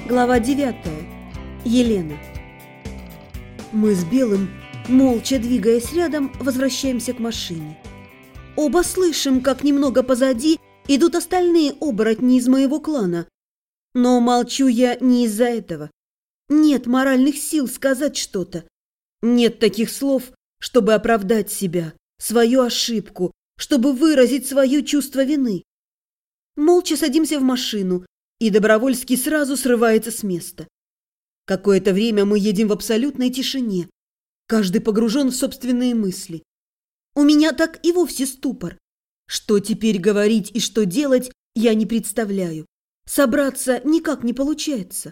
Глава 9. Елена. Мы с Белым, молча двигаясь рядом, возвращаемся к машине. Оба слышим, как немного позади идут остальные оборотни из моего клана. Но молчу я не из-за этого. Нет моральных сил сказать что-то. Нет таких слов, чтобы оправдать себя, свою ошибку, чтобы выразить свое чувство вины. Молча садимся в машину, и Добровольский сразу срывается с места. Какое-то время мы едем в абсолютной тишине. Каждый погружен в собственные мысли. У меня так и вовсе ступор. Что теперь говорить и что делать, я не представляю. Собраться никак не получается.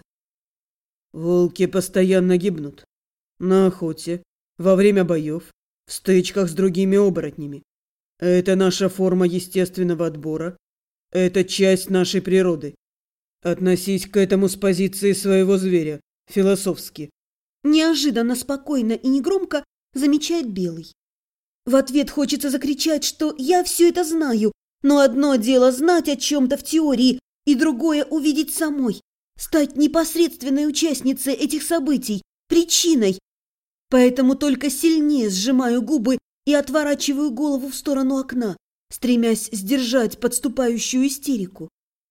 Волки постоянно гибнут. На охоте, во время боев, в стычках с другими оборотнями. Это наша форма естественного отбора. Это часть нашей природы. Относись к этому с позиции своего зверя, философски. Неожиданно спокойно и негромко замечает Белый. В ответ хочется закричать, что я все это знаю, но одно дело знать о чем-то в теории, и другое увидеть самой, стать непосредственной участницей этих событий, причиной. Поэтому только сильнее сжимаю губы и отворачиваю голову в сторону окна, стремясь сдержать подступающую истерику.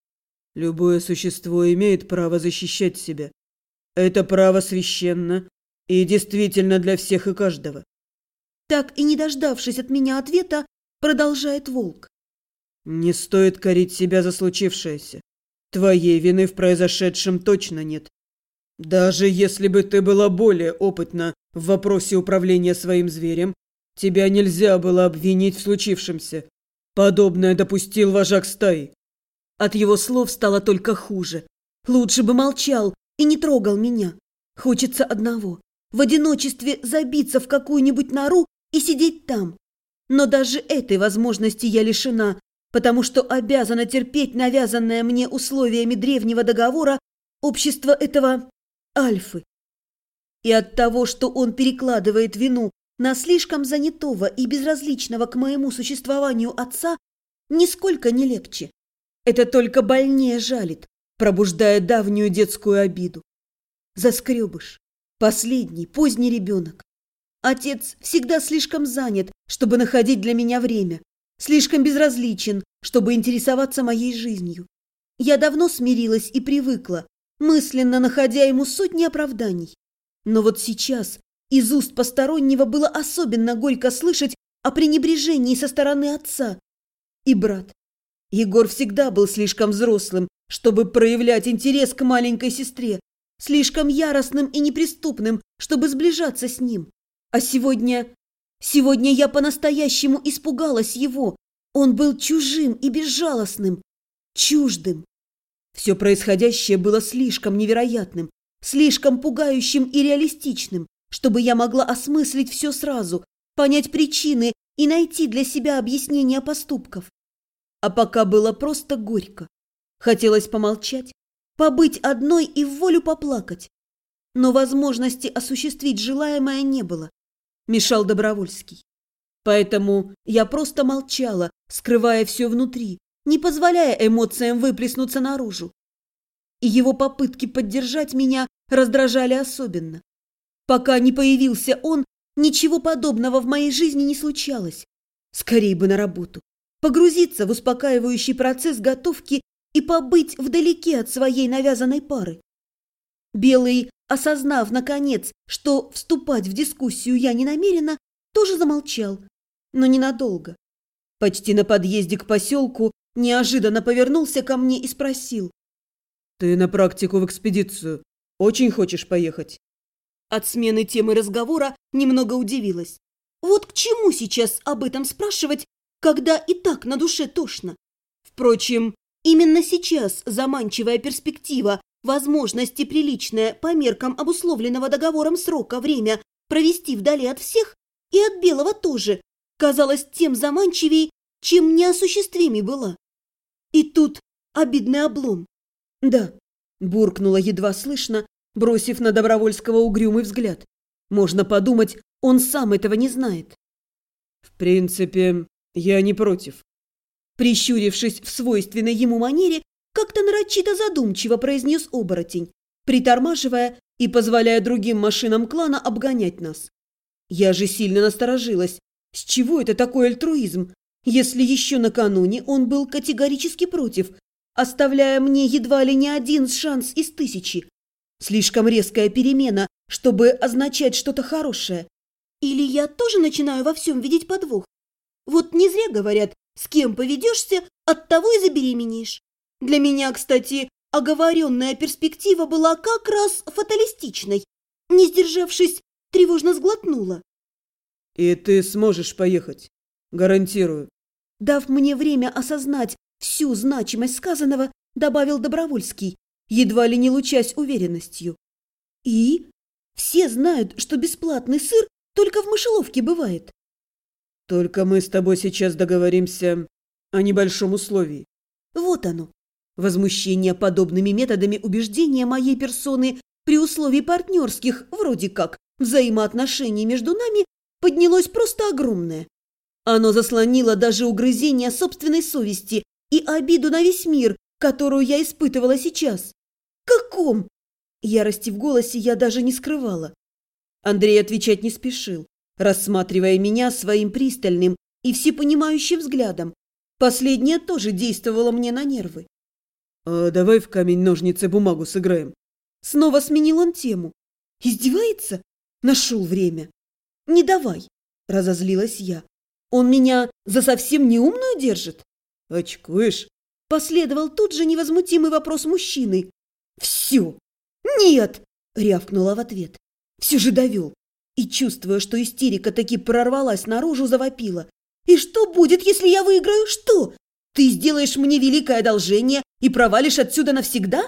Любое существо имеет право защищать себя. Это право священно и действительно для всех и каждого. Так и не дождавшись от меня ответа, продолжает Волк. Не стоит корить себя за случившееся. Твоей вины в произошедшем точно нет. Даже если бы ты была более опытна в вопросе управления своим зверем, тебя нельзя было обвинить в случившемся. Подобное допустил вожак стаи. От его слов стало только хуже. Лучше бы молчал и не трогал меня. Хочется одного – в одиночестве забиться в какую-нибудь нору и сидеть там. Но даже этой возможности я лишена, потому что обязана терпеть навязанное мне условиями древнего договора общество этого Альфы. И от того, что он перекладывает вину на слишком занятого и безразличного к моему существованию отца, нисколько не легче. Это только больнее жалит, пробуждая давнюю детскую обиду. Заскребыш. Последний, поздний ребенок. Отец всегда слишком занят, чтобы находить для меня время. Слишком безразличен, чтобы интересоваться моей жизнью. Я давно смирилась и привыкла, мысленно находя ему сотни оправданий. Но вот сейчас из уст постороннего было особенно горько слышать о пренебрежении со стороны отца. И брат. Егор всегда был слишком взрослым, чтобы проявлять интерес к маленькой сестре, слишком яростным и неприступным, чтобы сближаться с ним. А сегодня я по-настоящему испугалась его. Он был чужим и безжалостным, чуждым. Все происходящее было слишком невероятным, слишком пугающим и реалистичным, чтобы я могла осмыслить все сразу, понять причины и найти для себя объяснение поступков. А пока было просто горько. Хотелось помолчать, побыть одной и в волю поплакать. Но возможности осуществить желаемое не было. Мешал Добровольский. Поэтому я просто молчала, скрывая все внутри, не позволяя эмоциям выплеснуться наружу. И его попытки поддержать меня раздражали особенно. Пока не появился он, ничего подобного в моей жизни не случалось. Скорей бы на работу. Погрузиться в успокаивающий процесс готовки и побыть вдалеке от своей навязанной пары. Белый, осознав, наконец, что вступать в дискуссию я не намерена, тоже замолчал, но ненадолго. Почти на подъезде к поселку неожиданно повернулся ко мне и спросил. «Ты на практику в экспедицию очень хочешь поехать?» От смены темы разговора немного удивилась. Вот к чему сейчас об этом спрашивать, когда и так на душе тошно? Впрочем, именно сейчас заманчивая перспектива, возможности приличная по меркам обусловленного договором срока время провести вдали от всех и от Белого тоже, казалась тем заманчивей, чем неосуществимей была. И тут обидный облом. «Да», – буркнула едва слышно, бросив на Добровольского угрюмый взгляд. Можно подумать, он сам этого не знает. «В принципе, я не против». Прищурившись в свойственной ему манере, как-то нарочито задумчиво произнес оборотень. притормаживая и позволяя другим машинам клана обгонять нас. Я же сильно насторожилась. С чего это такой альтруизм, если еще накануне он был категорически против, оставляя мне едва ли не один шанс из 1000? Слишком резкая перемена, чтобы означать что-то хорошее. Или я тоже начинаю во всем видеть подвох? Вот не зря говорят, с кем поведешься, от того и забеременеешь. Для меня, кстати, оговоренная перспектива была как раз фаталистичной. Не сдержавшись, тревожно сглотнула. И ты сможешь поехать. Гарантирую. Дав мне время осознать всю значимость сказанного, добавил Добровольский, едва ли не лучась уверенностью. И все знают, что бесплатный сыр только в мышеловке бывает. Только мы с тобой сейчас договоримся о небольшом условии. Вот оно. Возмущение подобными методами убеждения моей персоны при условии партнерских, вроде как, взаимоотношений между нами поднялось просто огромное. Оно заслонило даже угрызение собственной совести и обиду на весь мир, которую я испытывала сейчас. Каком? Ярости в голосе я даже не скрывала. Андрей отвечать не спешил, рассматривая меня своим пристальным и всепонимающим взглядом. Последнее тоже действовало мне на нервы. А давай в камень-ножницы-бумагу сыграем. Снова сменил он тему. Издевается? Нашел время. Не давай, разозлилась я. Он меня за совсем неумную держит? Очкуешь? Последовал тут же невозмутимый вопрос мужчины. Все. Нет, рявкнула в ответ. Все же довел. И, чувствуя, что истерика таки прорвалась наружу, завопила. И что будет, если я выиграю? Что? Ты сделаешь мне великое одолжение и провалишь отсюда навсегда?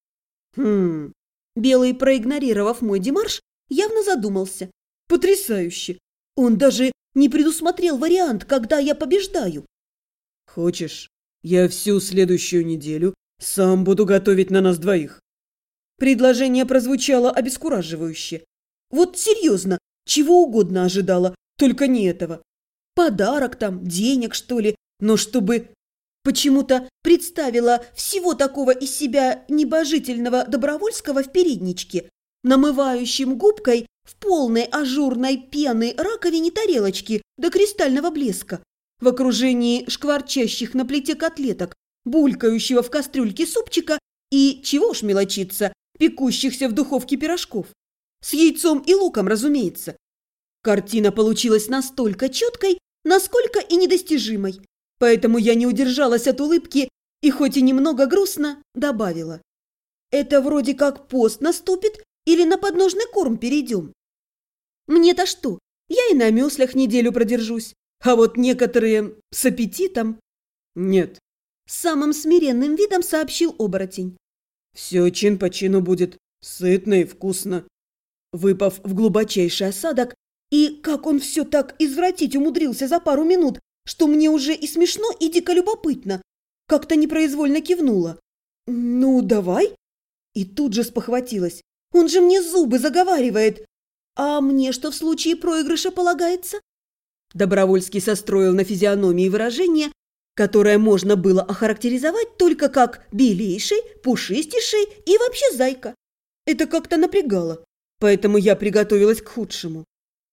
Белый, проигнорировав мой демарш, явно задумался. Потрясающе! Он даже не предусмотрел вариант, когда я побеждаю. Хочешь, я всю следующую неделю сам буду готовить на нас двоих? Предложение прозвучало обескураживающе. Вот серьезно, чего угодно ожидала, только не этого. Подарок там, денег, что ли, но чтобы... Почему-то представила всего такого из себя небожительного Добровольского в передничке, намывающим губкой в полной ажурной пены раковине тарелочки до кристального блеска, в окружении шкварчащих на плите котлеток, булькающего в кастрюльке супчика и, чего уж мелочиться, пекущихся в духовке пирожков. С яйцом и луком, разумеется. Картина получилась настолько четкой, насколько и недостижимой. Поэтому я не удержалась от улыбки и, хоть и немного грустно, добавила. Это вроде как пост наступит или на подножный корм перейдем. Мне-то что, я и на мёслях неделю продержусь, а вот некоторые с аппетитом. Нет. С самым смиренным видом сообщил оборотень. Все чин по чину будет, сытно и вкусно. Выпав в глубочайший осадок, и как он все так извратить умудрился за пару минут, что мне уже и смешно, и дико любопытно. Как-то непроизвольно кивнула. «Ну, давай». И тут же спохватилась. «Он же мне зубы заговаривает. А мне что в случае проигрыша полагается?» Добровольский состроил на физиономии выражение, которое можно было охарактеризовать только как белейший, пушистейший и вообще зайка. Это как-то напрягало, поэтому я приготовилась к худшему.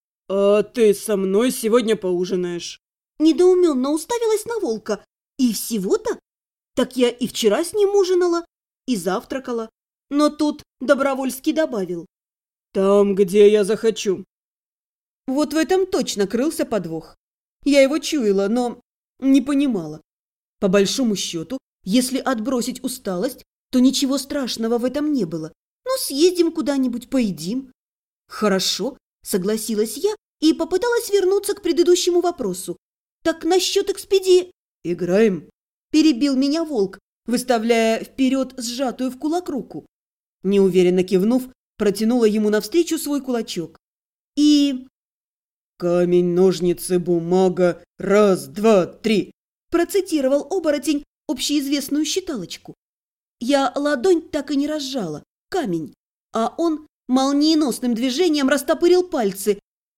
«А ты со мной сегодня поужинаешь?» Недоуменно уставилась на волка. И всего-то? Так я и вчера с ним ужинала, и завтракала. Но тут Добровольский добавил. «Там, где я захочу». Вот в этом точно крылся подвох. Я его чуяла, но не понимала. По большому счету, если отбросить усталость, то ничего страшного в этом не было. Ну, съездим куда-нибудь, поедим. Хорошо, согласилась я и попыталась вернуться к предыдущему вопросу. Так насчет экспедии... «Играем?» – перебил меня волк, выставляя вперед сжатую в кулак руку. Неуверенно кивнув, протянула ему навстречу свой кулачок. И... «Камень, ножницы, бумага, раз, два, три», – процитировал оборотень общеизвестную считалочку. Я ладонь так и не разжала, камень, а он молниеносным движением растопырил пальцы.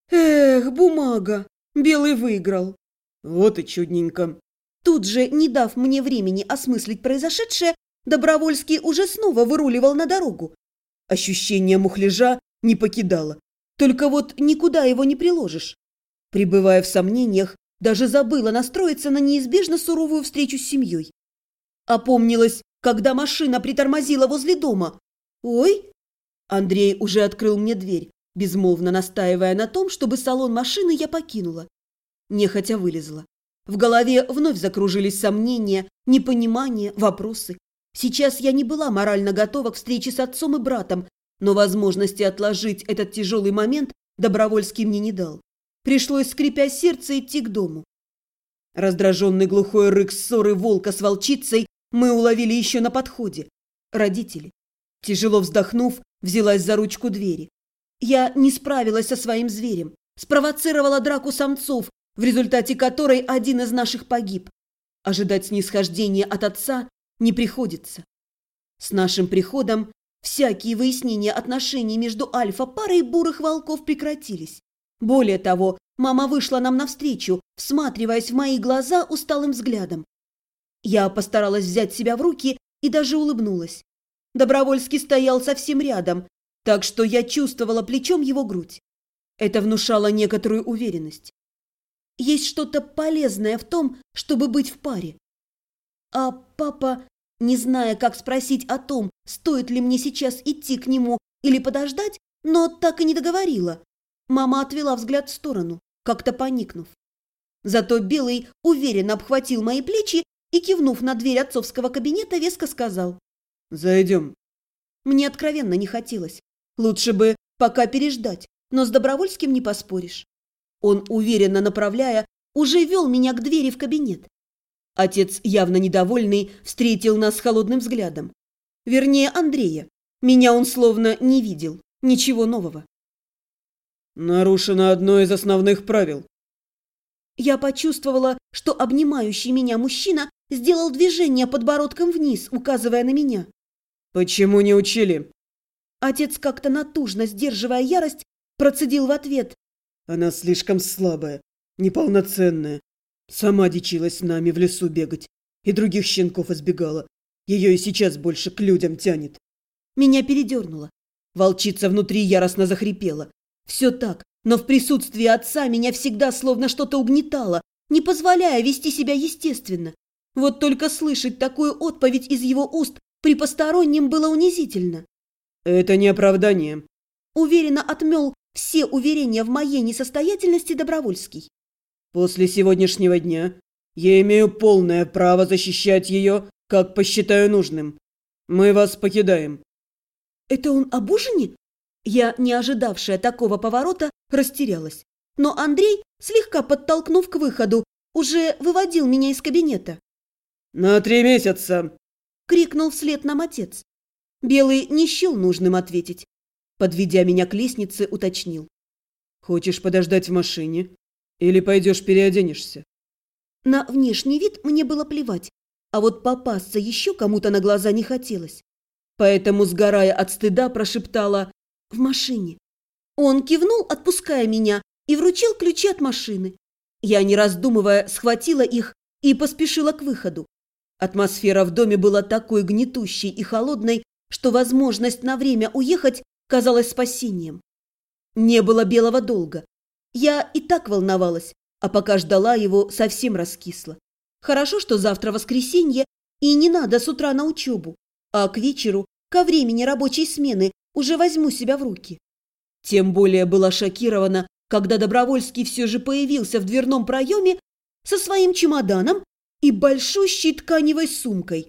Эх, бумага, белый выиграл. «Вот и чудненько». Тут же, не дав мне времени осмыслить произошедшее, Добровольский уже снова выруливал на дорогу. Ощущение мухляжа не покидало. Только вот никуда его не приложишь. Пребывая в сомнениях, даже забыла настроиться на неизбежно суровую встречу с семьей. Опомнилась, когда машина притормозила возле дома. «Ой!» Андрей уже открыл мне дверь, безмолвно настаивая на том, чтобы салон машины я покинула. Нехотя вылезла. В голове вновь закружились сомнения, непонимание, вопросы. Сейчас я не была морально готова к встрече с отцом и братом, но возможности отложить этот тяжелый момент Добровольский мне не дал. Пришлось, скрипя сердце, идти к дому. Раздраженный глухой рык ссоры волка с волчицей мы уловили еще на подходе. Родители. Тяжело вздохнув, взялась за ручку двери. Я не справилась со своим зверем, спровоцировала драку самцов, в результате которой один из наших погиб. Ожидать снисхождения от отца не приходится. С нашим приходом всякие выяснения отношений между альфа-парой бурых волков прекратились. Более того, мама вышла нам навстречу, всматриваясь в мои глаза усталым взглядом. Я постаралась взять себя в руки и даже улыбнулась. Добровольский стоял совсем рядом, так что я чувствовала плечом его грудь. Это внушало некоторую уверенность. Есть что-то полезное в том, чтобы быть в паре. А папа, не зная, как спросить о том, стоит ли мне сейчас идти к нему или подождать, но так и не договорила. Мама отвела взгляд в сторону, как-то поникнув. Зато Белый уверенно обхватил мои плечи и, кивнув на дверь отцовского кабинета, веско сказал: «Зайдем». Мне откровенно не хотелось. Лучше бы пока переждать, но с Добровольским не поспоришь. Он, уверенно направляя, уже вел меня к двери в кабинет. Отец, явно недовольный, встретил нас холодным взглядом. Вернее, Андрея. Меня он словно не видел. Ничего нового. «Нарушено одно из основных правил». Я почувствовала, что обнимающий меня мужчина сделал движение подбородком вниз, указывая на меня. «Почему не учили?» Отец, как-то натужно сдерживая ярость, процедил в ответ: «Она слишком слабая, неполноценная. Сама дичилась с нами в лесу бегать и других щенков избегала. Ее и сейчас больше к людям тянет». Меня передернуло. Волчица внутри яростно захрипела. Все так, но в присутствии отца меня всегда словно что-то угнетало, не позволяя вести себя естественно. Вот только слышать такую отповедь из его уст при постороннем было унизительно. «Это не оправдание», — уверенно отмел все уверения в моей несостоятельности Добровольский. «После сегодняшнего дня я имею полное право защищать ее, как посчитаю нужным. Мы вас покидаем». «Это он об ужине?» Я, не ожидавшая такого поворота, растерялась. Но Андрей, слегка подтолкнув к выходу, уже выводил меня из кабинета. «На 3 месяца!» — крикнул вслед нам отец. Белый не счел нужным ответить. Подведя меня к лестнице, уточнил: «Хочешь подождать в машине? Или пойдешь переоденешься?» На внешний вид мне было плевать, а вот попасться еще кому-то на глаза не хотелось. Поэтому, сгорая от стыда, прошептала: «В машине». Он кивнул, отпуская меня, и вручил ключи от машины. Я, не раздумывая, схватила их и поспешила к выходу. Атмосфера в доме была такой гнетущей и холодной, что возможность на время уехать казалась спасением. Не было Белого долго. Я и так волновалась, а пока ждала его, совсем раскисла. Хорошо, что завтра воскресенье, и не надо с утра на учебу, а к вечеру, ко времени рабочей смены, уже возьму себя в руки. Тем более была шокирована, когда Добровольский все же появился в дверном проеме со своим чемоданом и большущей тканевой сумкой.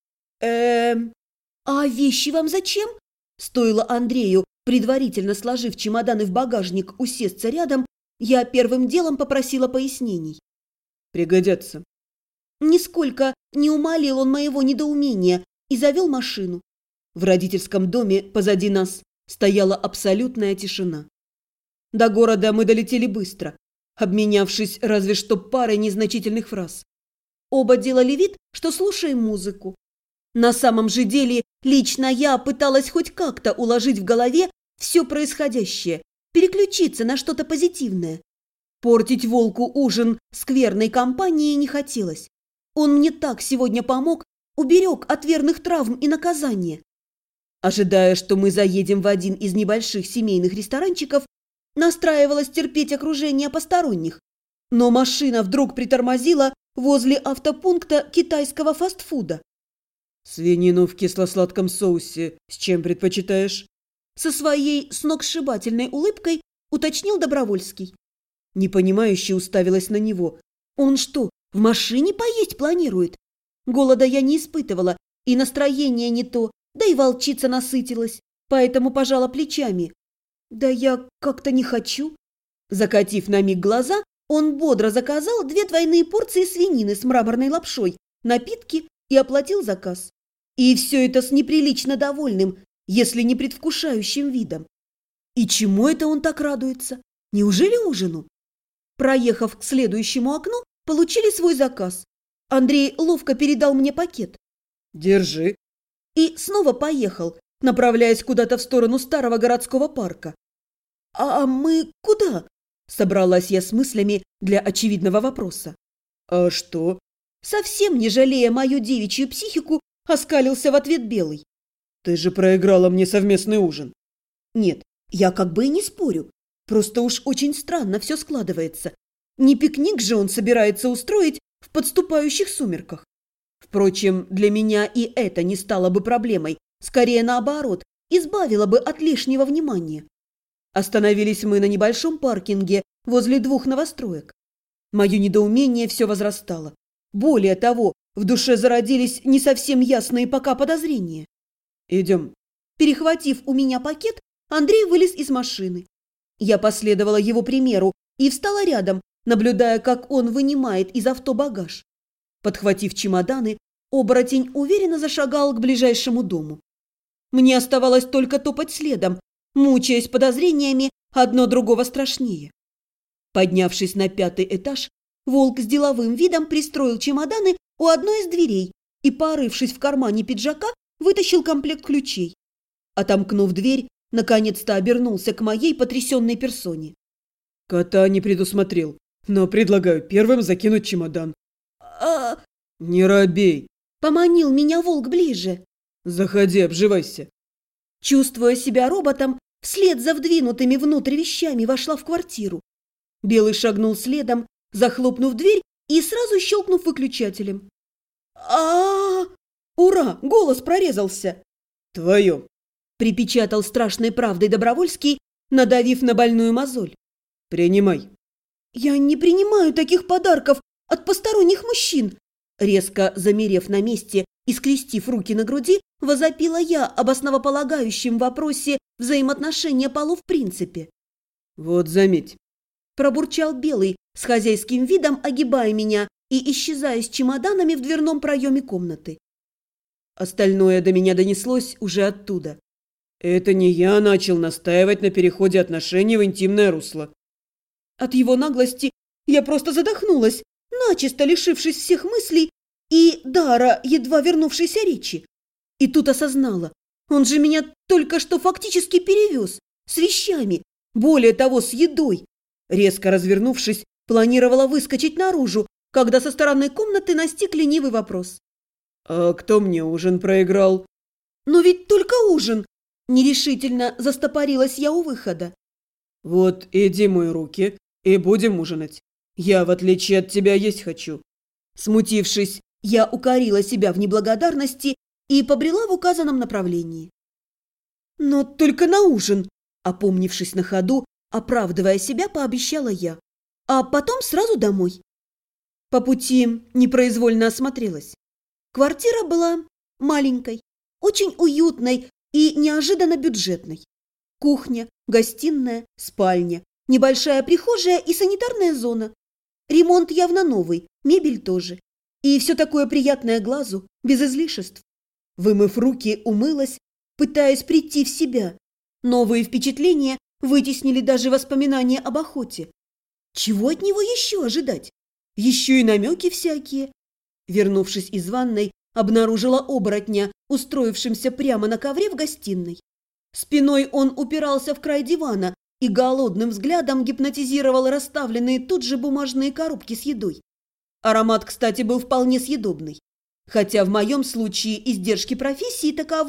А вещи вам зачем?» Стоило Андрею, предварительно сложив чемоданы в багажник, усесться рядом, я первым делом попросила пояснений. «Пригодятся». Нисколько не умалил он моего недоумения и завел машину. В родительском доме позади нас стояла абсолютная тишина. До города мы долетели быстро, обменявшись разве что парой незначительных фраз. Оба делали вид, что слушаем музыку. На самом же деле лично я пыталась хоть как-то уложить в голове все происходящее, переключиться на что-то позитивное. Портить волку ужин скверной компанией не хотелось. Он мне так сегодня помог, уберег от верных травм и наказания. Ожидая, что мы заедем в один из небольших семейных ресторанчиков, настраивалась терпеть окружение посторонних. Но машина вдруг притормозила возле автопункта китайского фастфуда. «Свинину в кисло-сладком соусе с чем предпочитаешь?» Со своей сногсшибательной улыбкой уточнил Добровольский. Непонимающе уставилась на него. Он что, в машине поесть планирует? Голода я не испытывала, и настроение не то, да и волчица насытилась, поэтому пожала плечами. Да я как-то не хочу. Закатив на миг глаза, он бодро заказал 2 двойные порции свинины с мраморной лапшой, напитки и оплатил заказ. И все это с неприлично довольным, если не предвкушающим видом. И чему это он так радуется? Неужели ужину? Проехав к следующему окну, получили свой заказ. Андрей ловко передал мне пакет. «Держи». И снова поехал, направляясь куда-то в сторону старого городского парка. «А мы куда?» – собралась я с мыслями для очевидного вопроса. «А что?» Совсем не жалея мою девичью психику, оскалился в ответ Белый. «Ты же проиграла мне совместный ужин». «Нет, я как бы и не спорю. Просто уж очень странно все складывается. Не пикник же он собирается устроить в подступающих сумерках. Впрочем, для меня и это не стало бы проблемой. Скорее наоборот, избавило бы от лишнего внимания. Остановились мы на небольшом паркинге возле 2 новостроек. Мое недоумение все возрастало. Более того, в душе зародились не совсем ясные пока подозрения. «Идем». Перехватив у меня пакет, Андрей вылез из машины. Я последовала его примеру и встала рядом, наблюдая, как он вынимает из авто багаж. Подхватив чемоданы, оборотень уверенно зашагал к ближайшему дому. Мне оставалось только топать следом, мучаясь подозрениями, одно другого страшнее. Поднявшись на 5-й этаж, волк с деловым видом пристроил чемоданы у одной из дверей и, порывшись в кармане пиджака, вытащил комплект ключей. Отомкнув дверь, наконец-то обернулся к моей потрясенной персоне. «Кота не предусмотрел, но предлагаю первым закинуть чемодан». «Не робей!» – поманил меня волк ближе. «Заходи, обживайся». Чувствуя себя роботом, вслед за вдвинутыми внутрь вещами вошла в квартиру. Белый шагнул следом, захлопнув дверь и сразу щелкнув выключателем. Ура! Голос прорезался. «Твое!» – припечатал страшной правдой Добровольский, надавив на больную мозоль. «Принимай». «Я не принимаю таких подарков от посторонних мужчин!» Резко замерев на месте и скрестив руки на груди, возопила я об основополагающем вопросе взаимоотношения полов в принципе. «Вот заметь», – пробурчал Белый с хозяйским видом, огибая меня и исчезая с чемоданами в дверном проеме комнаты. Остальное до меня донеслось уже оттуда. «Это не я начал настаивать на переходе отношений в интимное русло». От его наглости я просто задохнулась, начисто лишившись всех мыслей и дара, едва вернувшейся речи. И тут осознала, он же меня только что фактически перевез, с вещами, более того, с едой. Резко развернувшись, планировала выскочить наружу, когда со стороны комнаты настиг ленивый вопрос. «А кто мне ужин проиграл?» «Но ведь только ужин!» Нерешительно застопорилась я у выхода. «Вот иди мой руки и будем ужинать. Я, в отличие от тебя, есть хочу». Смутившись, я укорила себя в неблагодарности и побрела в указанном направлении. «Но только на ужин!» Опомнившись на ходу, оправдывая себя, пообещала я. «А потом сразу домой». По пути непроизвольно осмотрелась. Квартира была маленькой, очень уютной и неожиданно бюджетной. Кухня, гостиная, спальня, небольшая прихожая и санитарная зона. Ремонт явно новый, мебель тоже. И все такое приятное глазу, без излишеств. Вымыв руки, умылась, пытаясь прийти в себя. Новые впечатления вытеснили даже воспоминания об охоте. Чего от него еще ожидать? Еще и намеки всякие. Вернувшись из ванной, обнаружила оборотня, устроившимся прямо на ковре в гостиной. Спиной он упирался в край дивана и голодным взглядом гипнотизировал расставленные тут же бумажные коробки с едой. Аромат, кстати, был вполне съедобный. Хотя в моем случае издержки профессии таковы,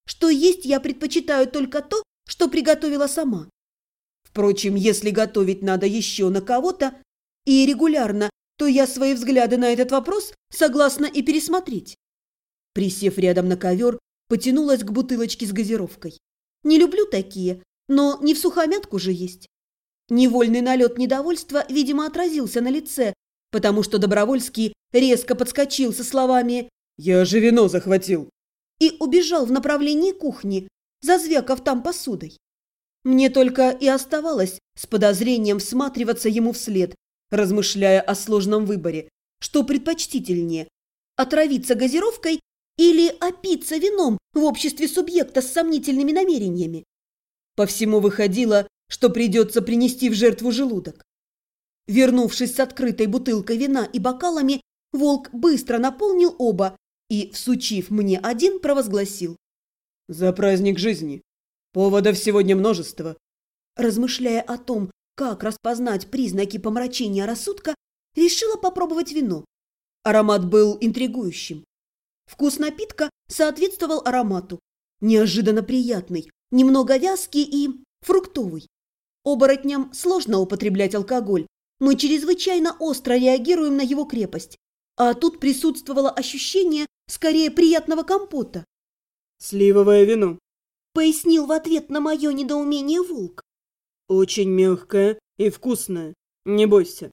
что есть я предпочитаю только то, что приготовила сама. Впрочем, если готовить надо еще на кого-то и регулярно, то я свои взгляды на этот вопрос согласна и пересмотреть. Присев рядом на ковер, потянулась к бутылочке с газировкой. Не люблю такие, но не всухомятку же есть. Невольный налет недовольства, видимо, отразился на лице, потому что Добровольский резко подскочил со словами «Я же вино захватил!» и убежал в направлении кухни, зазвякав там посудой. Мне только и оставалось с подозрением всматриваться ему вслед, размышляя о сложном выборе, что предпочтительнее – отравиться газировкой или опиться вином в обществе субъекта с сомнительными намерениями. По всему выходило, что придется принести в жертву желудок. Вернувшись с открытой бутылкой вина и бокалами, волк быстро наполнил оба и, всучив мне один, провозгласил: «За праздник жизни! Поводов сегодня множество!» Размышляя о том, как распознать признаки помрачения рассудка, решила попробовать вино. Аромат был интригующим. Вкус напитка соответствовал аромату. Неожиданно приятный, немного вязкий и фруктовый. Оборотням сложно употреблять алкоголь. Мы чрезвычайно остро реагируем на его крепость. А тут присутствовало ощущение скорее приятного компота. «Сливовое вино», — пояснил в ответ на мое недоумение волк. «Очень мягкое и вкусное. Не бойся».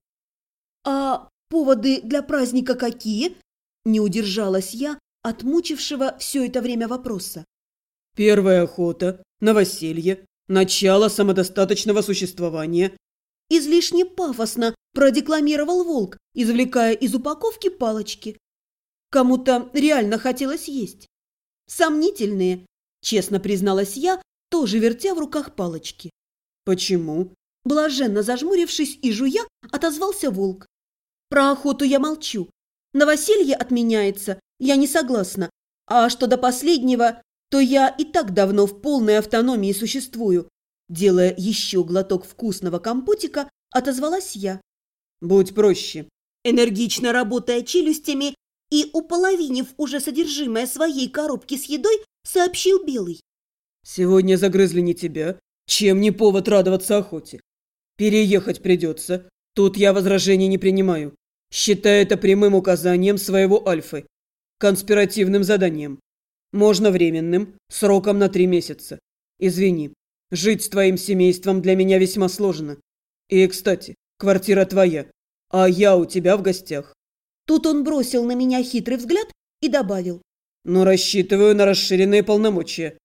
«А поводы для праздника какие?» — не удержалась я от мучившего все это время вопроса. «Первая охота, новоселье, начало самодостаточного существования». Излишне пафосно продекламировал волк, извлекая из упаковки палочки. Кому-то реально хотелось есть. Сомнительные, честно призналась я, тоже вертя в руках палочки. «Почему?» Блаженно зажмурившись и жуя, отозвался волк. Про охоту я молчу. Новоселье отменяется, я не согласна. А что до последнего, то я и так давно в полной автономии существую. Делая еще глоток вкусного компотика, отозвалась я. «Будь проще». Энергично работая челюстями и уполовинив уже содержимое своей коробки с едой, сообщил Белый. «Сегодня загрызли не тебя. Чем не повод радоваться охоте? Переехать придется. Тут я возражений не принимаю. Считай это прямым указанием своего Альфы. Конспиративным заданием. Можно временным, сроком на 3 месяца. Извини, жить с твоим семейством для меня весьма сложно. И, кстати, квартира твоя, а я у тебя в гостях». Тут он бросил на меня хитрый взгляд и добавил. «Но рассчитываю на расширенные полномочия.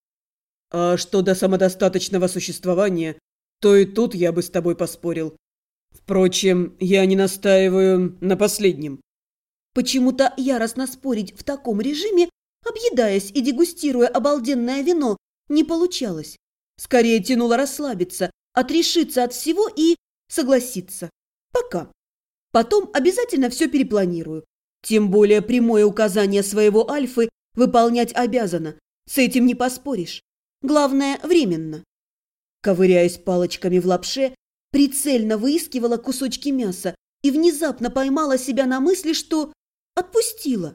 А что до самодостаточного существования, то и тут я бы с тобой поспорил. Впрочем, я не настаиваю на последнем». Почему-то яростно спорить в таком режиме, объедаясь и дегустируя обалденное вино, не получалось. Скорее тянуло расслабиться, отрешиться от всего и согласиться. Пока. Потом обязательно все перепланирую. Тем более прямое указание своего Альфы выполнять обязана. С этим не поспоришь. Главное, временно. Ковыряясь палочками в лапше, прицельно выискивала кусочки мяса и внезапно поймала себя на мысли, что отпустила.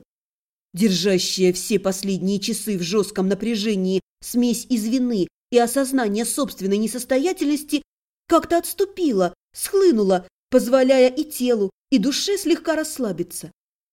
Держащая все последние часы в жестком напряжении смесь из вины и осознания собственной несостоятельности как-то отступила, схлынула, позволяя и телу, и душе слегка расслабиться.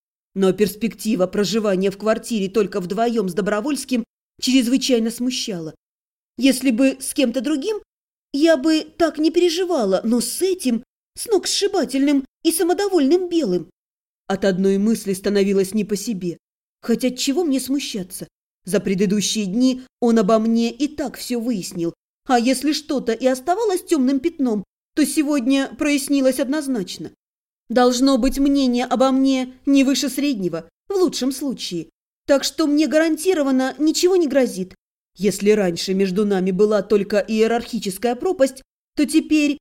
Но перспектива проживания в квартире только вдвоем с Добровольским чрезвычайно смущала. Если бы с кем-то другим, я бы так не переживала, но с этим, сногсшибательным и самодовольным Белым. От одной мысли становилось не по себе. Хотя чего мне смущаться? За предыдущие дни он обо мне и так все выяснил. А если что-то и оставалось темным пятном, то сегодня прояснилось однозначно. Должно быть, мнение обо мне не выше среднего, в лучшем случае. Так что мне гарантированно ничего не грозит. Если раньше между нами была только иерархическая пропасть, то теперь...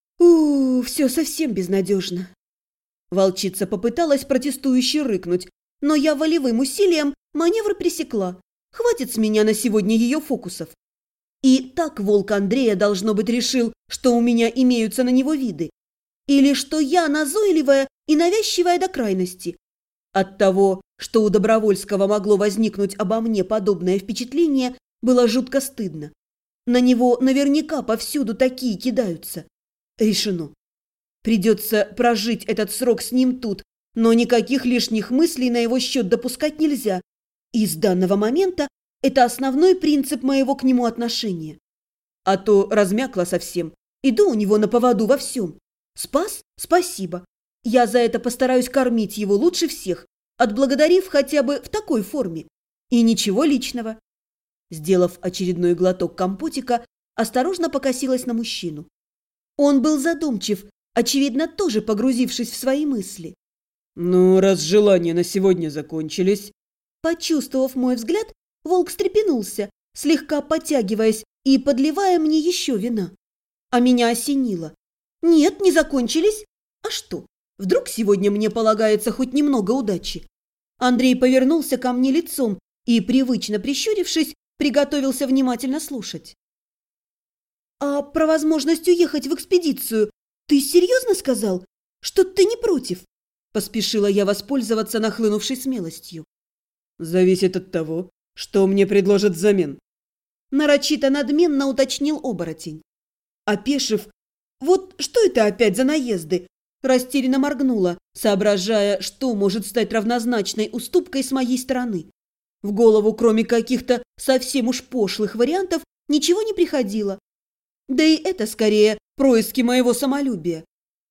все совсем безнадежно. Волчица попыталась протестующе рыкнуть, но я волевым усилием маневр пресекла. Хватит с меня на сегодня ее фокусов. И так волк Андрея, должно быть, решил, что у меня имеются на него виды. Или что я назойливая и навязчивая до крайности. От того, что у Добровольского могло возникнуть обо мне подобное впечатление, Было жутко стыдно. На него наверняка повсюду такие кидаются. Решено. Придется прожить этот срок с ним тут, но никаких лишних мыслей на его счет допускать нельзя. И с данного момента это основной принцип моего к нему отношения. А то размякла совсем. Иду у него на поводу во всем. Спас? Спасибо. Я за это постараюсь кормить его лучше всех, отблагодарив хотя бы в такой форме. И ничего личного. Сделав очередной глоток компотика, осторожно покосилась на мужчину. Он был задумчив, очевидно, тоже погрузившись в свои мысли. «Ну, раз желания на сегодня закончились...» Почувствовав мой взгляд, волк встрепенулся, слегка подтягиваясь и подливая мне еще вина. А меня осенило. Нет, не закончились. А что? Вдруг сегодня мне полагается хоть немного удачи? Андрей повернулся ко мне лицом и, привычно прищурившись, приготовился внимательно слушать. «А про возможность уехать в экспедицию ты серьезно сказал? Что ты не против?» Поспешила я воспользоваться нахлынувшей смелостью. «Зависит от того, что мне предложат взамен», – нарочито надменно уточнил оборотень. Опешив, вот что это опять за наезды, растерянно моргнула, соображая, что может стать равнозначной уступкой с моей стороны. В голову, кроме каких-то совсем уж пошлых вариантов, ничего не приходило. Да и это скорее происки моего самолюбия.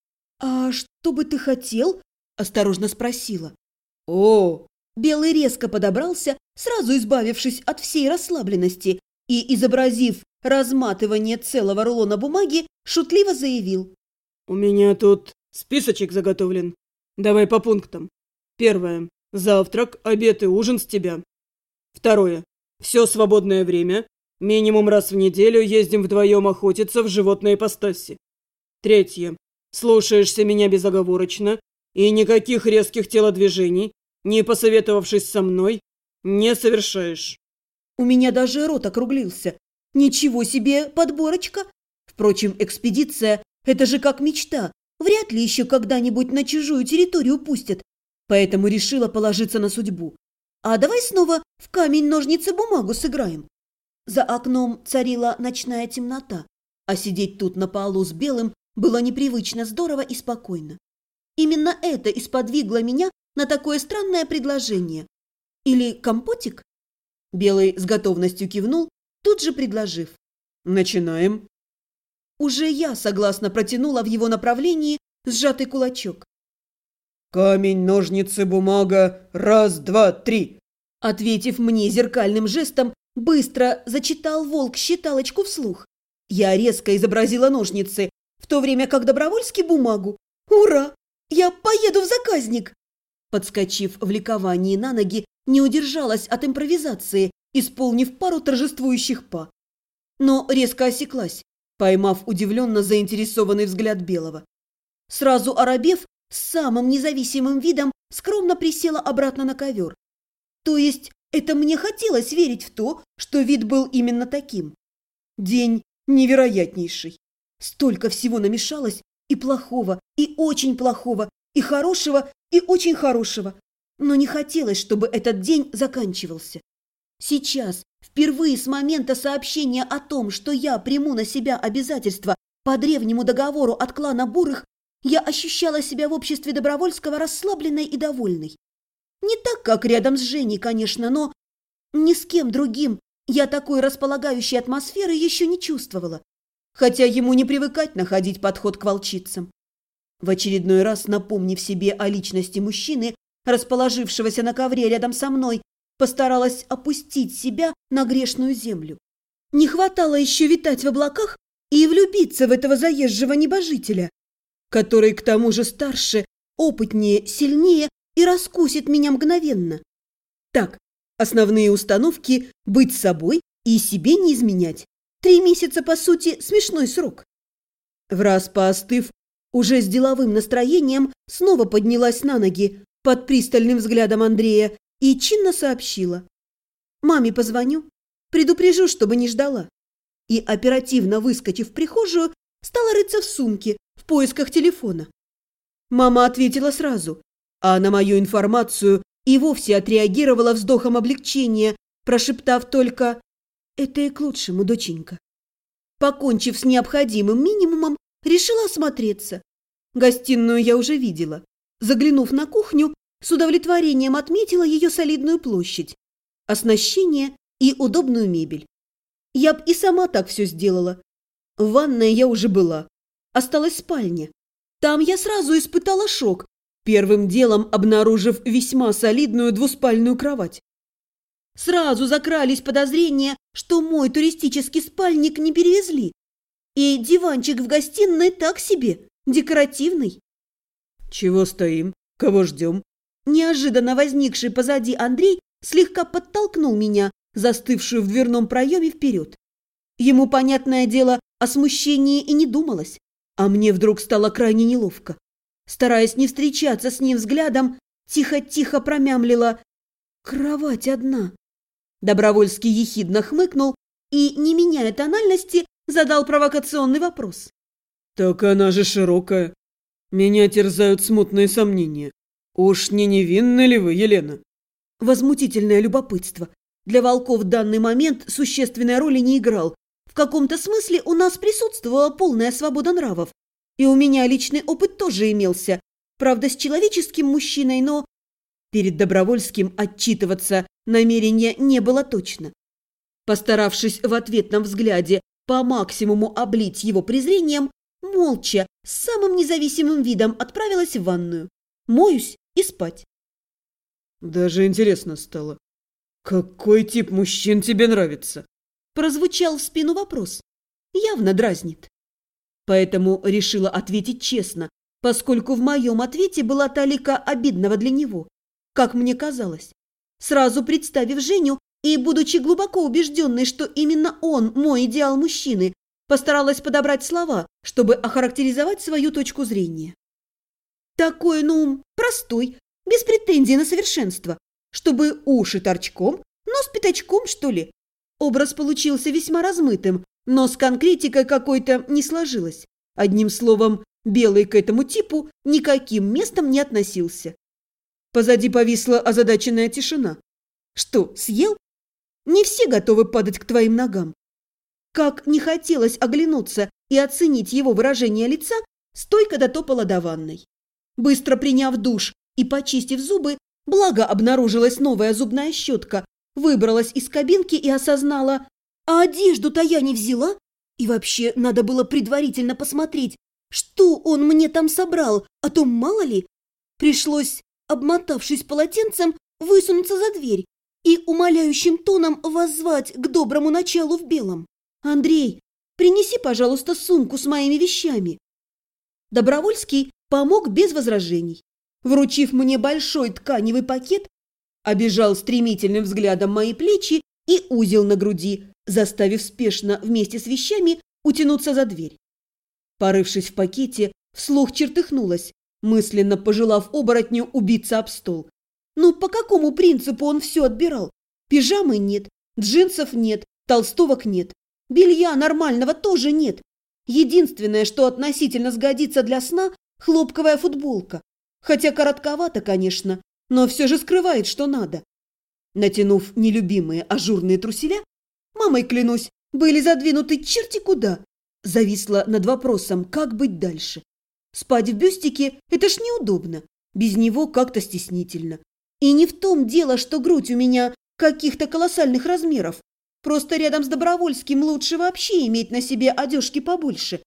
«А что бы ты хотел?» – осторожно спросила. «О!» Белый резко подобрался, сразу избавившись от всей расслабленности, и, изобразив разматывание целого рулона бумаги, шутливо заявил. «У меня тут списочек заготовлен. Давай по пунктам. Первое. Завтрак, обед и ужин с тебя. Второе. Все свободное время. Минимум раз в неделю ездим вдвоем охотиться в животной ипостаси. Третье. Слушаешься меня безоговорочно и никаких резких телодвижений, не посоветовавшись со мной, не совершаешь». У меня даже рот округлился. Ничего себе подборочка! Впрочем, экспедиция – это же как мечта. Вряд ли еще когда-нибудь на чужую территорию пустят. Поэтому решила положиться на судьбу. А давай снова в камень-ножницы-бумагу сыграем. За окном царила ночная темнота, а сидеть тут на полу с Белым было непривычно здорово и спокойно. Именно это и сподвигло меня на такое странное предложение. Или компотик? Белый с готовностью кивнул, тут же предложив. «Начинаем». Уже я согласно протянула в его направлении сжатый кулачок. «Камень, ножницы, бумага. Раз, два, три». Ответив мне зеркальным жестом, быстро зачитал волк считалочку вслух. Я резко изобразила ножницы, в то время как Добровольский бумагу. Ура! Я поеду в заказник! Подскочив в ликовании на ноги, не удержалась от импровизации, исполнив пару торжествующих па. Но резко осеклась, поймав удивленно заинтересованный взгляд Белого. Сразу оробев, с самым независимым видом скромно присела обратно на ковер. То есть это мне хотелось верить в то, что вид был именно таким. День невероятнейший. Столько всего намешалось, и плохого, и очень плохого, и хорошего, и очень хорошего. Но не хотелось, чтобы этот день заканчивался. Сейчас, впервые с момента сообщения о том, что я приму на себя обязательства по древнему договору от клана Бурых, я ощущала себя в обществе Добровольского расслабленной и довольной. Не так, как рядом с Женей, конечно, но ни с кем другим я такой располагающей атмосферы еще не чувствовала, хотя ему не привыкать находить подход к волчицам. В очередной раз, напомнив себе о личности мужчины, расположившегося на ковре рядом со мной, постаралась опустить себя на грешную землю. Не хватало еще витать в облаках и влюбиться в этого заезжего небожителя, который к тому же старше, опытнее, сильнее и раскусит меня мгновенно. Так, основные установки – быть собой и себе не изменять. 3 месяца, по сути, смешной срок. Враз поостыв, уже с деловым настроением снова поднялась на ноги под пристальным взглядом Андрея и чинно сообщила. «Маме позвоню, предупрежу, чтобы не ждала». И, оперативно выскочив в прихожую, стала рыться в сумке в поисках телефона. Мама ответила сразу, а на мою информацию и вовсе отреагировала вздохом облегчения, прошептав только Это и к лучшему, доченька. Покончив с необходимым минимумом, решила осмотреться. Гостиную я уже видела. Заглянув на кухню, с удовлетворением отметила ее солидную площадь, оснащение и удобную мебель. Я б и сама так все сделала. В ванной я уже была. Осталась спальня. Там я сразу испытала шок, первым делом обнаружив весьма солидную двуспальную кровать. Сразу закрались подозрения, что мой туристический спальник не перевезли. И диванчик в гостиной так себе, декоративный. Чего стоим? Кого ждем? Неожиданно возникший позади Андрей слегка подтолкнул меня, застывшую в дверном проеме, вперед. Ему, понятное дело, о смущении и не думалось, а мне вдруг стало крайне неловко. Стараясь не встречаться с ним взглядом, тихо-тихо промямлила: «Кровать одна». Добровольский ехидно хмыкнул и, не меняя тональности, задал провокационный вопрос. Так она же широкая. Меня терзают смутные сомнения. Уж не невинны ли вы, Елена? Возмутительное любопытство. Для волков в данный момент существенной роли не играл. В каком-то смысле у нас присутствовала полная свобода нравов. И у меня личный опыт тоже имелся. Правда, с человеческим мужчиной, но... Перед Добровольским отчитываться намерения не было точно. Постаравшись в ответном взгляде по максимуму облить его презрением, молча, с самым независимым видом отправилась в ванную. Моюсь и спать. Даже интересно стало. Какой тип мужчин тебе нравится? Прозвучал в спину вопрос. Явно дразнит. Поэтому решила ответить честно, поскольку в моем ответе была талика обидного для него, как мне казалось. Сразу представив Женю и, будучи глубоко убежденной, что именно он мой идеал мужчины, постаралась подобрать слова, чтобы охарактеризовать свою точку зрения. Такой, простой, без претензий на совершенство, чтобы уши торчком, нос пятачком, что ли. Образ получился весьма размытым, но с конкретикой какой-то не сложилось. Одним словом, Белый к этому типу никаким местом не относился. Позади повисла озадаченная тишина. Что, съел? Не все готовы падать к твоим ногам. Как не хотелось оглянуться и оценить его выражение лица, стойко дотопала до ванной. Быстро приняв душ и почистив зубы, благо обнаружилась новая зубная щетка, выбралась из кабинки и осознала: а одежду-то я не взяла? И вообще надо было предварительно посмотреть, что он мне там собрал, а то мало ли. Пришлось, обмотавшись полотенцем, высунуться за дверь и умоляющим тоном воззвать к доброму началу в белом: «Андрей, принеси, пожалуйста, сумку с моими вещами». Добровольский помог без возражений. Вручив мне большой тканевый пакет, обежал стремительным взглядом мои плечи и узел на груди, заставив спешно вместе с вещами утянуться за дверь. Порывшись в пакете, вслух чертыхнулась, мысленно пожелав оборотню убиться об стол. Ну, по какому принципу он все отбирал? Пижамы нет, джинсов нет, толстовок нет, белья нормального тоже нет. Единственное, что относительно сгодится для сна – хлопковая футболка. Хотя коротковато, конечно, но все же скрывает, что надо. Натянув нелюбимые ажурные труселя, мамой клянусь, были задвинуты черти куда. Зависла над вопросом, как быть дальше. Спать в бюстике – это ж неудобно, без него как-то стеснительно. И не в том дело, что грудь у меня каких-то колоссальных размеров. Просто рядом с Добровольским лучше вообще иметь на себе одежки побольше.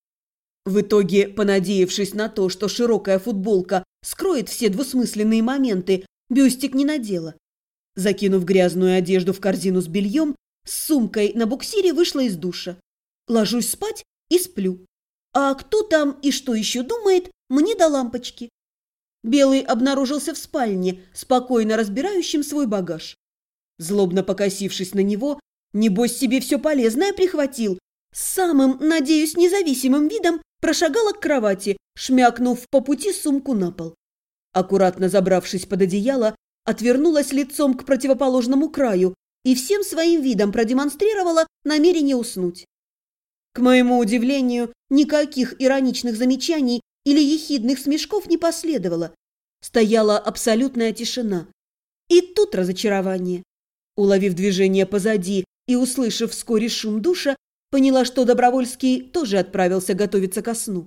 В итоге, понадеявшись на то, что широкая футболка скроет все двусмысленные моменты, бюстик не надела. Закинув грязную одежду в корзину с бельем, с сумкой на буксире вышла из душа. Ложусь спать и сплю. А кто там и что еще думает, мне до лампочки. Белый обнаружился в спальне, спокойно разбирающим свой багаж. Злобно покосившись на него, небось себе все полезное прихватил, с самым, надеюсь, независимым видом прошагала к кровати, шмякнув по пути сумку на пол. Аккуратно забравшись под одеяло, отвернулась лицом к противоположному краю и всем своим видом продемонстрировала намерение уснуть. К моему удивлению, никаких ироничных замечаний или ехидных смешков не последовало. Стояла абсолютная тишина. И тут разочарование. Уловив движение позади и, услышав вскоре шум душа, поняла, что Добровольский тоже отправился готовиться ко сну.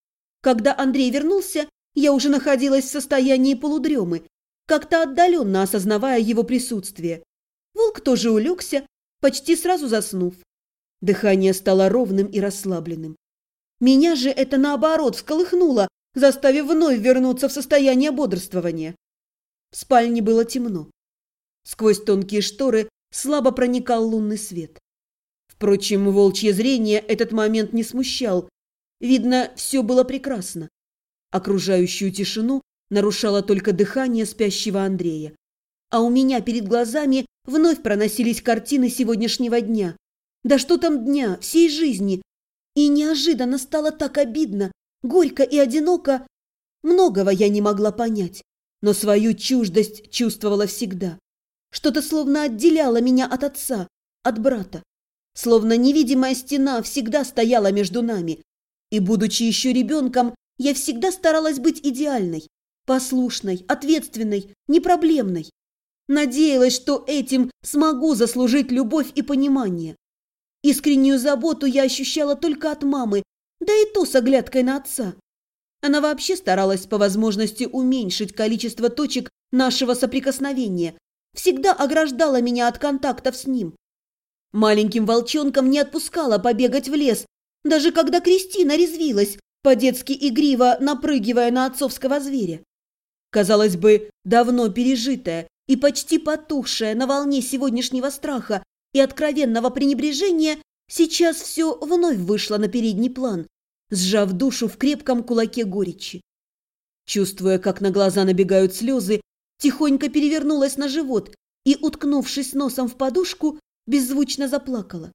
Когда Андрей вернулся, я уже находилась в состоянии полудремы, как-то отдаленно осознавая его присутствие. Волк тоже улегся, почти сразу заснув. Дыхание стало ровным и расслабленным. Меня же это, наоборот, всколыхнуло, заставив вновь вернуться в состояние бодрствования. В спальне было темно. Сквозь тонкие шторы слабо проникал лунный свет. Впрочем, волчье зрение этот момент не смущал. Видно, все было прекрасно. Окружающую тишину нарушало только дыхание спящего Андрея. А у меня перед глазами вновь проносились картины сегодняшнего дня. Да что там дня, всей жизни. И неожиданно стало так обидно, горько и одиноко. Многого я не могла понять, но свою чуждость чувствовала всегда. Что-то словно отделяло меня от отца, от брата. Словно невидимая стена всегда стояла между нами. И, будучи еще ребенком, я всегда старалась быть идеальной, послушной, ответственной, непроблемной. Надеялась, что этим смогу заслужить любовь и понимание. Искреннюю заботу я ощущала только от мамы, да и то с оглядкой на отца. Она вообще старалась по возможности уменьшить количество точек нашего соприкосновения, всегда ограждала меня от контактов с ним. Маленьким волчонком не отпускала побегать в лес, даже когда Кристина резвилась, по-детски игриво напрыгивая на отцовского зверя. Казалось бы, давно пережитая и почти потухшая на волне сегодняшнего страха и откровенного пренебрежения, сейчас все вновь вышло на передний план, сжав душу в крепком кулаке горечи. Чувствуя, как на глаза набегают слезы, тихонько перевернулась на живот и, уткнувшись носом в подушку, беззвучно заплакала.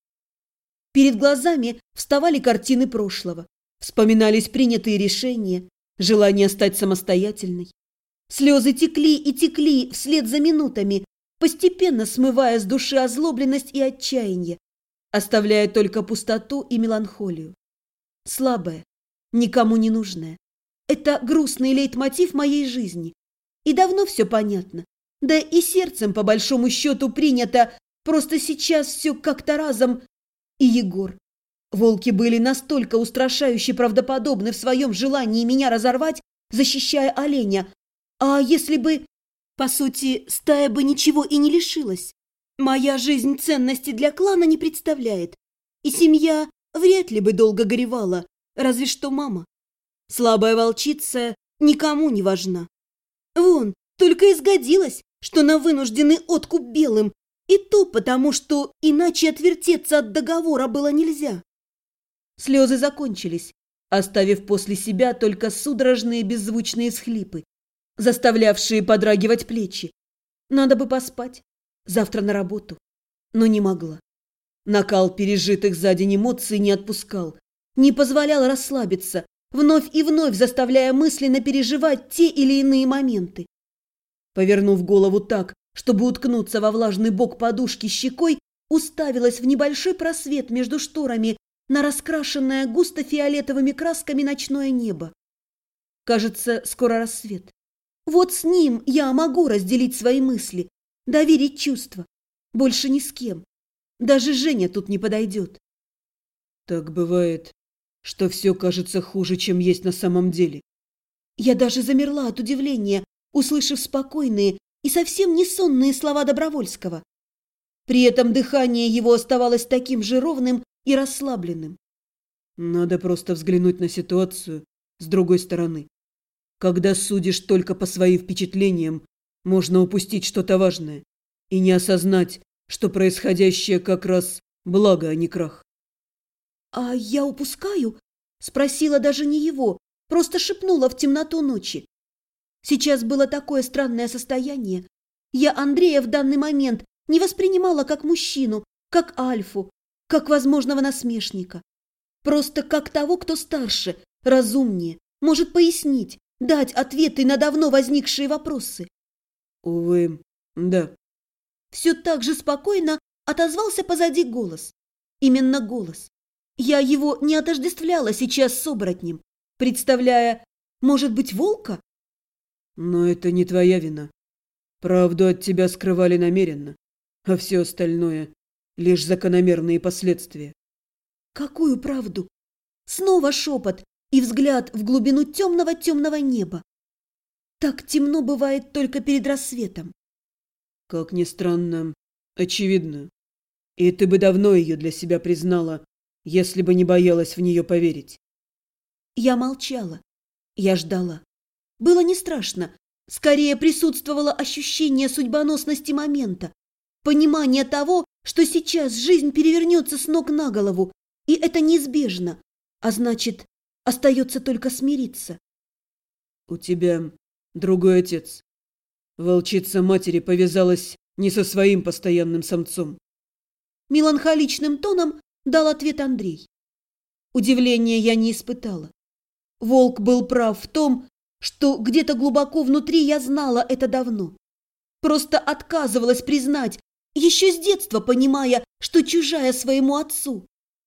Перед глазами вставали картины прошлого, вспоминались принятые решения, желание стать самостоятельной. Слезы текли и текли вслед за минутами, постепенно смывая с души озлобленность и отчаяние, оставляя только пустоту и меланхолию. Слабая, никому не нужная. Это грустный лейтмотив моей жизни. И давно все понятно. Да и сердцем, по большому счету, принято. Просто сейчас все как-то разом. И Егор. Волки были настолько устрашающе правдоподобны в своем желании меня разорвать, защищая оленя. А если бы... По сути, стая бы ничего и не лишилась. Моя жизнь ценности для клана не представляет. И семья вряд ли бы долго горевала, разве что мама. Слабая волчица никому не важна. Вон, только и сгодилась, что на вынужденный откуп белым, и то потому, что иначе отвертеться от договора было нельзя. Слезы закончились, оставив после себя только судорожные беззвучные всхлипы, заставлявшие подрагивать плечи. Надо бы поспать, завтра на работу, но не могла. Накал пережитых за день эмоций не отпускал, не позволял расслабиться, вновь и вновь заставляя мысленно переживать те или иные моменты. Повернув голову так, чтобы уткнуться во влажный бок подушки щекой, уставилась в небольшой просвет между шторами на раскрашенное густо-фиолетовыми красками ночное небо. Кажется, скоро рассвет. Вот с ним я могу разделить свои мысли, доверить чувства. Больше ни с кем. Даже Женя тут не подойдет. Так бывает, что все кажется хуже, чем есть на самом деле. Я даже замерла от удивления, услышав спокойные и совсем не сонные слова Добровольского. При этом дыхание его оставалось таким же ровным и расслабленным. Надо просто взглянуть на ситуацию с другой стороны. Когда судишь только по своим впечатлениям, можно упустить что-то важное и не осознать, что происходящее как раз благо, а не крах. «А я упускаю?» – спросила даже не его, просто шепнула в темноту ночи. Сейчас было такое странное состояние. Я Андрея в данный момент не воспринимала как мужчину, как альфу, как возможного насмешника. Просто как того, кто старше, разумнее, может пояснить, дать ответы на давно возникшие вопросы. Увы, да. Все так же спокойно отозвался позади голос. Именно голос. Я его не отождествляла сейчас с оборотнем, представляя, может быть, волка? Но это не твоя вина. Правду от тебя скрывали намеренно, а все остальное лишь закономерные последствия. Какую правду? Снова шепот и взгляд в глубину темного-темного неба. Так темно бывает только перед рассветом. Как ни странно, очевидно. И ты бы давно ее для себя признала, если бы не боялась в нее поверить. Я молчала. Я ждала. Было не страшно. Скорее присутствовало ощущение судьбоносности момента. Понимание того, что сейчас жизнь перевернется с ног на голову, и это неизбежно. А значит, остается только смириться. У тебя другой отец. Волчица матери повязалась не со своим постоянным самцом. Меланхоличным тоном дал ответ Андрей. Удивления я не испытала. Волк был прав в том, что где-то глубоко внутри я знала это давно. Просто отказывалась признать, еще с детства понимая, что чужая своему отцу.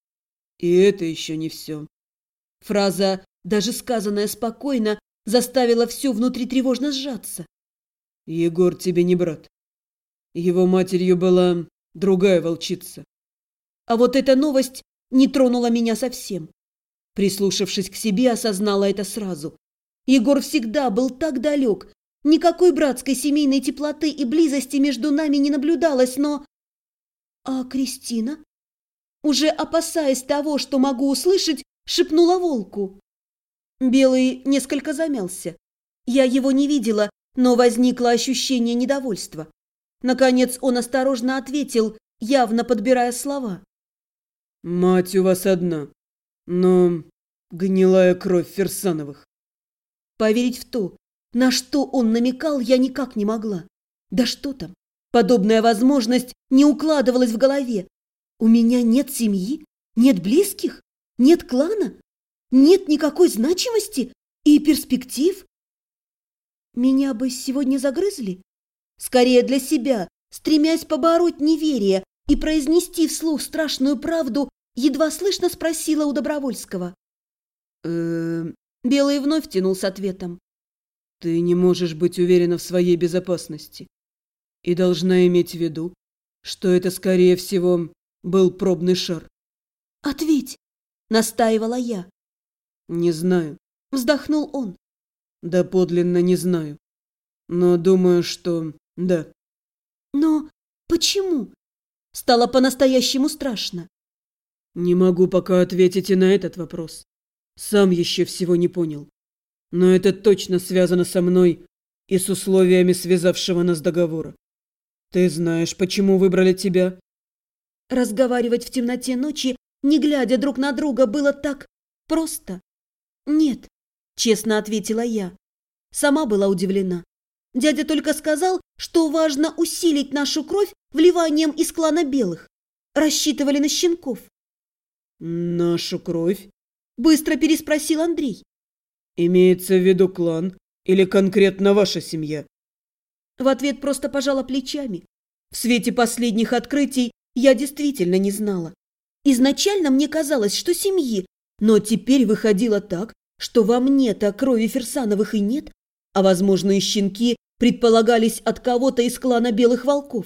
И это еще не все. Фраза, даже сказанная спокойно, заставила все внутри тревожно сжаться. Егор тебе не брат. Его матерью была другая волчица. А вот эта новость не тронула меня совсем. Прислушавшись к себе, осознала это сразу. Егор всегда был так далек. Никакой братской семейной теплоты и близости между нами не наблюдалось, но... А Кристина? Уже опасаясь того, что могу услышать, шепнула волку. Белый несколько замялся. Я его не видела, но возникло ощущение недовольства. Наконец он осторожно ответил, явно подбирая слова. Мать у вас одна, но гнилая кровь Фирсановых. Поверить в то, на что он намекал, я никак не могла. Да что там, подобная возможность не укладывалась в голове. У меня нет семьи, нет близких, нет клана, нет никакой значимости и перспектив. Меня бы сегодня загрызли? Скорее для себя, стремясь побороть неверие и произнести вслух страшную правду, едва слышно спросила у Добровольского. Белый вновь тянул с ответом. Ты не можешь быть уверена в своей безопасности и должна иметь в виду, что это, скорее всего, был пробный шар. «Ответь!» – настаивала я. Не знаю. Вздохнул он. Доподлинно не знаю. Но думаю, что да. Но почему? Стало по-настоящему страшно. Не могу пока ответить и на этот вопрос. Сам еще всего не понял. Но это точно связано со мной и с условиями связавшего нас договора. Ты знаешь, почему выбрали тебя? Разговаривать в темноте ночи, не глядя друг на друга, было так просто. Нет, честно ответила я. Сама была удивлена. Дядя только сказал, что важно усилить нашу кровь вливанием из клана белых. Рассчитывали на щенков. Нашу кровь? Быстро переспросил Андрей. Имеется в виду клан или конкретно ваша семья? В ответ просто пожала плечами. В свете последних открытий я действительно не знала. Изначально мне казалось, что семьи, но теперь выходило так, что во мне-то крови Фирсановых и нет, а возможные щенки предполагались от кого-то из клана Белых Волков.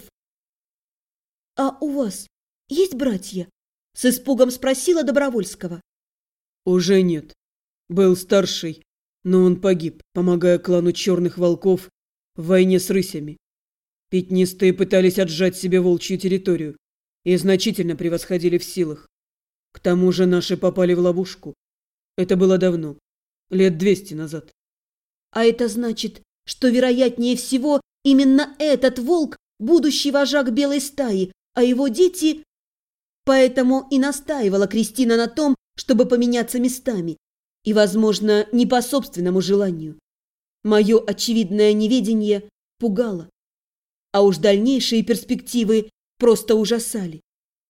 «А у вас есть братья?» – с испугом спросила Добровольского. Уже нет. Был старший, но он погиб, помогая клану Черных Волков в войне с рысями. Пятнистые пытались отжать себе волчью территорию и значительно превосходили в силах. К тому же наши попали в ловушку. Это было давно, лет 200 назад. А это значит, что, вероятнее всего, именно этот волк – будущий вожак белой стаи, а его дети… Поэтому и настаивала Кристина на том, чтобы поменяться местами. И, возможно, не по собственному желанию. Мое очевидное неведение пугало. А уж дальнейшие перспективы просто ужасали.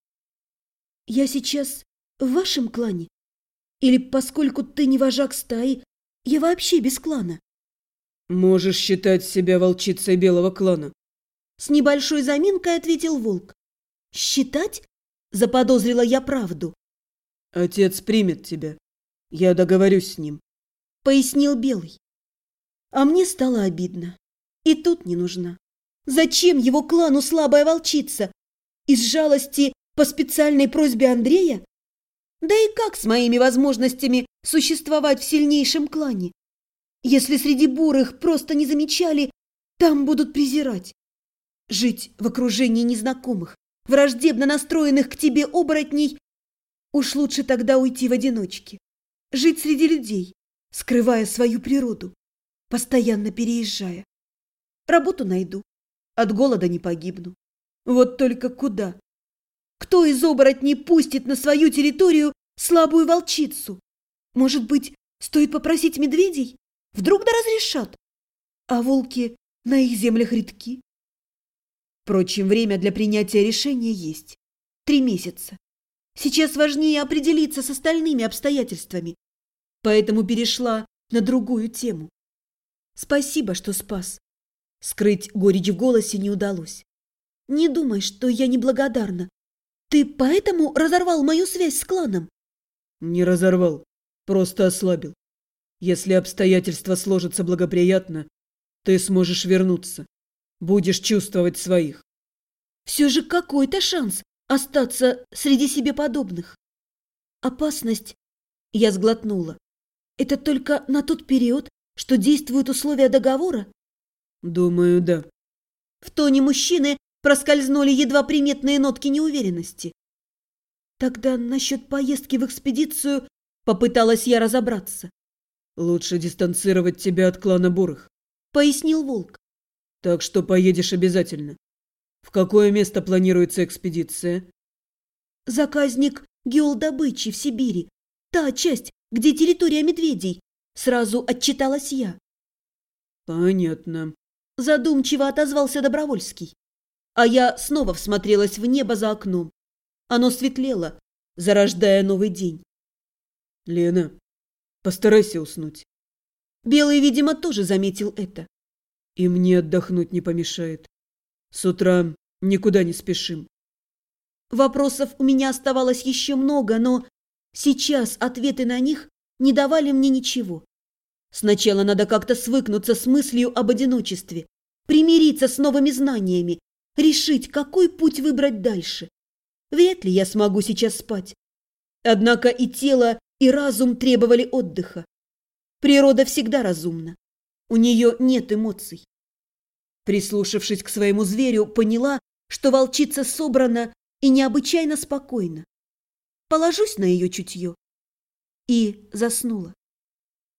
«Я сейчас в вашем клане? Или, поскольку ты не вожак стаи, я вообще без клана?» Можешь считать себя волчицей белого клана. С небольшой заминкой ответил волк. «Считать?» – заподозрила я правду. Отец примет тебя. Я договорюсь с ним. Пояснил Белый. А мне стало обидно. И тут не нужна. Зачем его клану слабая волчица? Из жалости По специальной просьбе Андрея? Да и как с моими возможностями существовать в сильнейшем клане? Если среди бурых просто не замечали, там будут презирать. Жить в окружении незнакомых, враждебно настроенных к тебе оборотней, уж лучше тогда уйти в одиночке. Жить среди людей, скрывая свою природу, постоянно переезжая. Работу найду, от голода не погибну. Вот только куда? Кто из оборотней пустит на свою территорию слабую волчицу? Может быть, стоит попросить медведей? Вдруг да разрешат? А волки на их землях редки. Впрочем, время для принятия решения есть. 3 месяца. Сейчас важнее определиться с остальными обстоятельствами. Поэтому перешла на другую тему. Спасибо, что спас. Скрыть горечь в голосе не удалось. Не думай, что я неблагодарна. Ты поэтому разорвал мою связь с кланом? Не разорвал, просто ослабил. Если обстоятельства сложатся благоприятно, ты сможешь вернуться. Будешь чувствовать своих. Все же какой-то шанс остаться среди себе подобных. Опасность, я сглотнула. Это только на тот период, что действуют условия договора? Думаю, да. В тоне мужчины проскользнули едва приметные нотки неуверенности. Тогда насчет поездки в экспедицию попыталась я разобраться. Лучше дистанцировать тебя от клана бурых, Пояснил волк. так что поедешь обязательно. В какое место планируется экспедиция? Заказник геолдобычи в Сибири. Та часть, где территория медведей. Сразу отчиталась я. Понятно. Задумчиво отозвался Добровольский. А я снова всмотрелась в небо за окном. Оно светлело, зарождая новый день. Лена, постарайся уснуть. Белый, видимо, тоже заметил это. И мне отдохнуть не помешает. С утра никуда не спешим. Вопросов у меня оставалось еще много, но сейчас ответы на них не давали мне ничего. Сначала надо как-то свыкнуться с мыслью об одиночестве, примириться с новыми знаниями, решить, какой путь выбрать дальше. Вряд ли я смогу сейчас спать. Однако и тело, и разум требовали отдыха. Природа всегда разумна. У нее нет эмоций. Прислушавшись к своему зверю, поняла, что волчица собрана и необычайно спокойна. Положусь на ее чутье и заснула.